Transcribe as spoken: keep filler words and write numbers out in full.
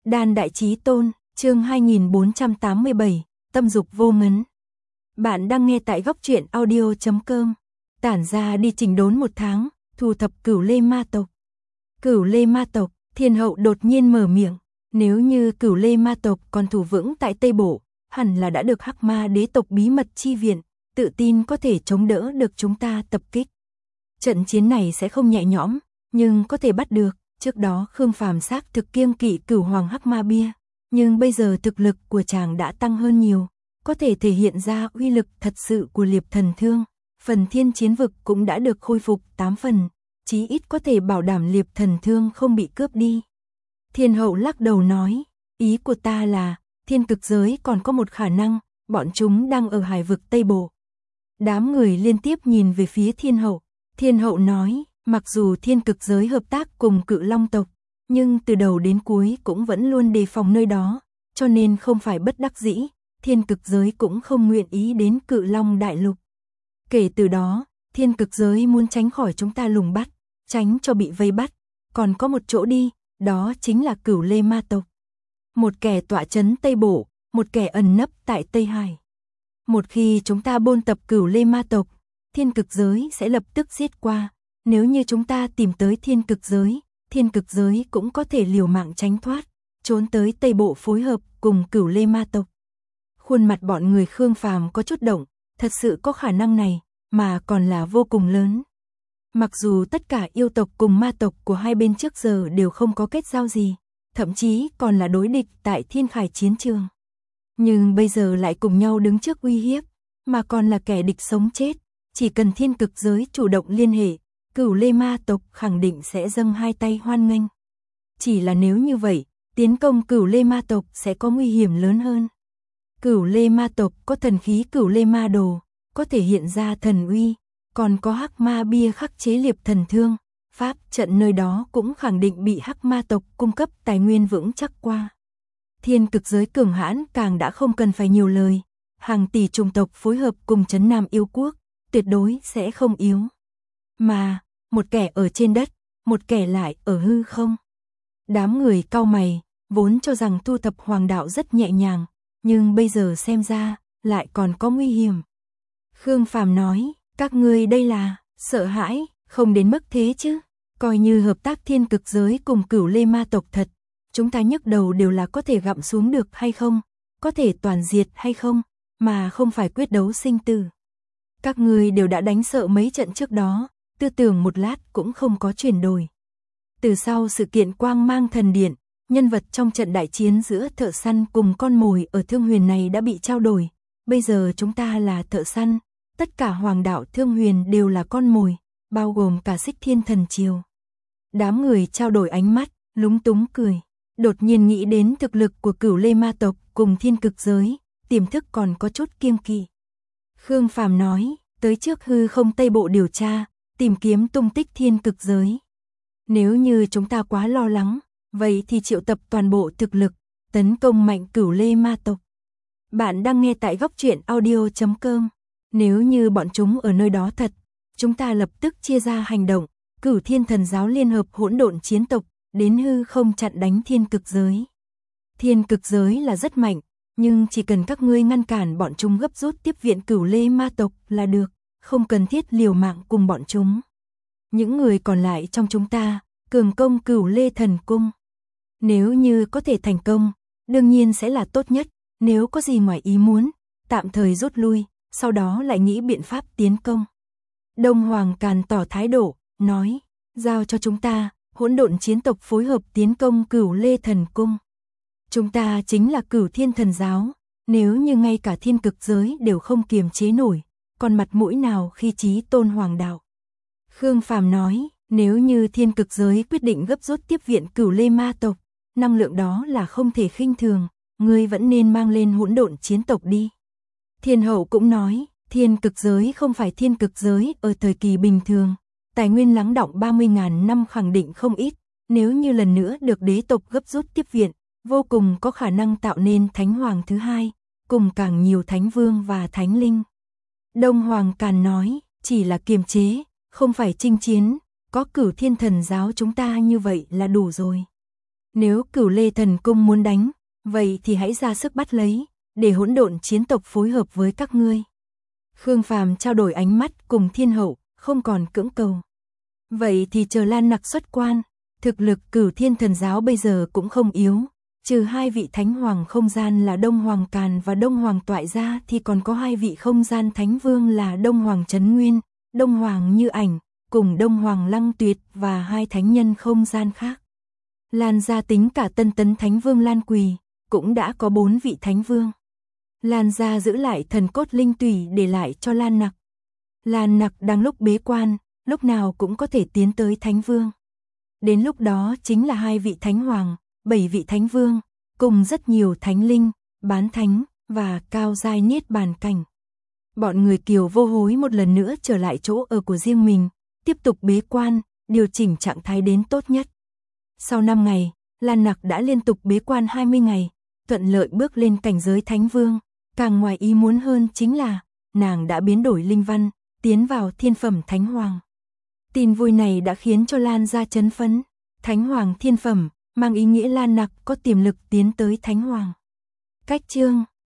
Đan Đại Chí Tôn, chương hai nghìn bốn trăm tám mươi bảy, tâm dục vô ngấn. Bạn đang nghe tại góc truyện audio chấm com. Tản ra đi chỉnh đốn một tháng, thu thập Cửu Lê ma tộc. Cửu Lê ma tộc, Thiên hậu đột nhiên mở miệng, nếu như Cửu Lê ma tộc còn thủ vững tại Tây Bộ, hẳn là đã được Hắc Ma đế tộc bí mật chi viện, tự tin có thể chống đỡ được chúng ta tập kích. Trận chiến này sẽ không nhẹ nhõm, nhưng có thể bắt được. Trước đó Khương Phàm xác thực kiêng kỵ Cửu Hoàng Hắc Ma bia, nhưng bây giờ thực lực của chàng đã tăng hơn nhiều, có thể thể hiện ra uy lực thật sự của Liệp Thần Thương. Phần Thiên Chiến Vực cũng đã được khôi phục tám phần, chí ít có thể bảo đảm Liệp Thần Thương không bị cướp đi. Thiên hậu lắc đầu nói, ý của ta là, thiên cực giới còn có một khả năng, bọn chúng đang ở hải vực Tây Bộ. Đám người liên tiếp nhìn về phía Thiên hậu. Thiên hậu nói, mặc dù thiên cực giới hợp tác cùng Cự Long tộc, nhưng từ đầu đến cuối cũng vẫn luôn đề phòng nơi đó, cho nên không phải bất đắc dĩ, thiên cực giới cũng không nguyện ý đến Cự Long đại lục. Kể từ đó, thiên cực giới muốn tránh khỏi chúng ta lùng bắt, tránh cho bị vây bắt, còn có một chỗ đi, đó chính là Cửu Lê ma tộc. Một kẻ tọa trấn Tây Bộ, một kẻ ẩn nấp tại Tây Hải. Một khi chúng ta bôn tập Cửu Lê ma tộc, thiên cực giới sẽ lập tức giết qua. Nếu như chúng ta tìm tới thiên cực giới, thiên cực giới cũng có thể liều mạng tránh thoát, trốn tới Tây Bộ phối hợp cùng Cửu Lê ma tộc. Khuôn mặt bọn người Khương Phàm có chút động, thật sự có khả năng này, mà còn là vô cùng lớn. Mặc dù tất cả yêu tộc cùng ma tộc của hai bên trước giờ đều không có kết giao gì, thậm chí còn là đối địch tại Thiên Khải chiến trường. Nhưng bây giờ lại cùng nhau đứng trước uy hiếp, mà còn là kẻ địch sống chết, chỉ cần thiên cực giới chủ động liên hệ, Cửu Lê ma tộc khẳng định sẽ dâng hai tay hoan nghênh. Chỉ là nếu như vậy, tiến công Cửu Lê ma tộc sẽ có nguy hiểm lớn hơn. Cửu Lê ma tộc có thần khí Cửu Lê ma đồ, có thể hiện ra thần uy, còn có Hắc Ma bia khắc chế Liệp Thần Thương, pháp trận nơi đó cũng khẳng định bị Hắc Ma tộc cung cấp tài nguyên vững chắc qua. Thiên cực giới cường hãn càng đã không cần phải nhiều lời, hàng tỷ chủng tộc phối hợp cùng trấn Nam yêu quốc, tuyệt đối sẽ không yếu. Mà, một kẻ ở trên đất, một kẻ lại ở hư không. Đám người cau mày, vốn cho rằng thu thập hoàng đạo rất nhẹ nhàng, nhưng bây giờ xem ra, lại còn có nguy hiểm. Khương Phàm nói, các ngươi đây là, sợ hãi, không đến mức thế chứ. Coi như hợp tác thiên cực giới cùng Cửu Lê ma tộc thật, chúng ta nhức đầu đều là có thể gặm xuống được hay không, có thể toàn diệt hay không, mà không phải quyết đấu sinh tử. Các ngươi đều đã đánh sợ mấy trận trước đó, tư tưởng một lát cũng không có chuyển đổi. Từ sau sự kiện Quang Mang Thần Điện, nhân vật trong trận đại chiến giữa thợ săn cùng con mồi ở Thương Huyền này đã bị trao đổi. Bây giờ chúng ta là thợ săn, tất cả hoàng đạo Thương Huyền đều là con mồi, bao gồm cả Xích Thiên Thần Triều. Đám người trao đổi ánh mắt, lúng túng cười. Đột nhiên nghĩ đến thực lực của Cửu Lê ma tộc cùng thiên cực giới, tiềm thức còn có chút kiêng kỵ. Khương Phàm nói, tới trước hư không Tây Bộ điều tra, tìm kiếm tung tích thiên cực giới. Nếu như chúng ta quá lo lắng, vậy thì triệu tập toàn bộ thực lực, tấn công mạnh Cửu Lê ma tộc. Bạn đang nghe tại góc truyện audio chấm com. Nếu như bọn chúng ở nơi đó thật, chúng ta lập tức chia ra hành động, cử Thiên Thần giáo liên hợp hỗn độn chiến tộc, đến hư không chặn đánh thiên cực giới. Thiên cực giới là rất mạnh, nhưng chỉ cần các ngươi ngăn cản bọn chúng gấp rút tiếp viện Cửu Lê ma tộc là được, không cần thiết liều mạng cùng bọn chúng. Những người còn lại trong chúng ta, cường công Cửu Lê thần cung. Nếu như có thể thành công, đương nhiên sẽ là tốt nhất, nếu có gì ngoài ý muốn, tạm thời rút lui, sau đó lại nghĩ biện pháp tiến công. Đông Hoàng Càn tỏ thái độ, nói, giao cho chúng ta, hỗn độn chiến tộc phối hợp tiến công Cửu Lê thần cung. Chúng ta chính là Cửu Thiên Thần giáo, nếu như ngay cả thiên cực giới đều không kiềm chế nổi, còn mặt mũi nào khi chí tôn hoàng đạo. Khương Phàm nói, nếu như thiên cực giới quyết định gấp rút tiếp viện Cửu Lê ma tộc, năng lượng đó là không thể khinh thường, ngươi vẫn nên mang lên hỗn độn chiến tộc đi. Thiên hậu cũng nói, thiên cực giới không phải thiên cực giới ở thời kỳ bình thường, tài nguyên lắng đọng ba mươi nghìn năm khẳng định không ít, nếu như lần nữa được đế tộc gấp rút tiếp viện, vô cùng có khả năng tạo nên thánh hoàng thứ hai, cùng càng nhiều thánh vương và thánh linh. Đông Hoàng Càn nói, chỉ là kiềm chế, không phải chinh chiến, có Cửu Thiên Thần giáo chúng ta như vậy là đủ rồi. Nếu Cửu Lê Thần Cung muốn đánh, vậy thì hãy ra sức bắt lấy, để hỗn độn chiến tộc phối hợp với các ngươi. Khương Phàm trao đổi ánh mắt cùng Thiên Hậu, không còn cưỡng cầu. Vậy thì chờ Lan Nặc xuất quan, thực lực Cửu Thiên Thần Giáo bây giờ cũng không yếu, trừ hai vị thánh hoàng không gian là Đông Hoàng Càn và Đông Hoàng Toại ra thì còn có hai vị không gian thánh vương là Đông Hoàng Trấn Nguyên, Đông Hoàng Như Ảnh, cùng Đông Hoàng Lăng Tuyệt và hai thánh nhân không gian khác. Lan gia tính cả Tân Tấn Thánh Vương Lan Quỳ, cũng đã có bốn vị thánh vương. Lan gia giữ lại thần cốt linh tủy để lại cho Lan Nặc. Lan Nặc đang lúc bế quan, lúc nào cũng có thể tiến tới thánh vương. Đến lúc đó chính là hai vị thánh hoàng, bảy vị thánh vương, cùng rất nhiều thánh linh, bán thánh và cao giai niết bàn cảnh. Bọn người Kiều Vô Hối một lần nữa trở lại chỗ ở của riêng mình, tiếp tục bế quan, điều chỉnh trạng thái đến tốt nhất. Sau năm ngày, Lan Nặc đã liên tục bế quan hai mươi ngày, thuận lợi bước lên cảnh giới thánh vương. Càng ngoài ý muốn hơn chính là, nàng đã biến đổi linh văn, tiến vào thiên phẩm thánh hoàng. Tin vui này đã khiến cho Lan gia chấn phấn. Thánh hoàng thiên phẩm, mang ý nghĩa Lan Nặc có tiềm lực tiến tới thánh hoàng. Cách chương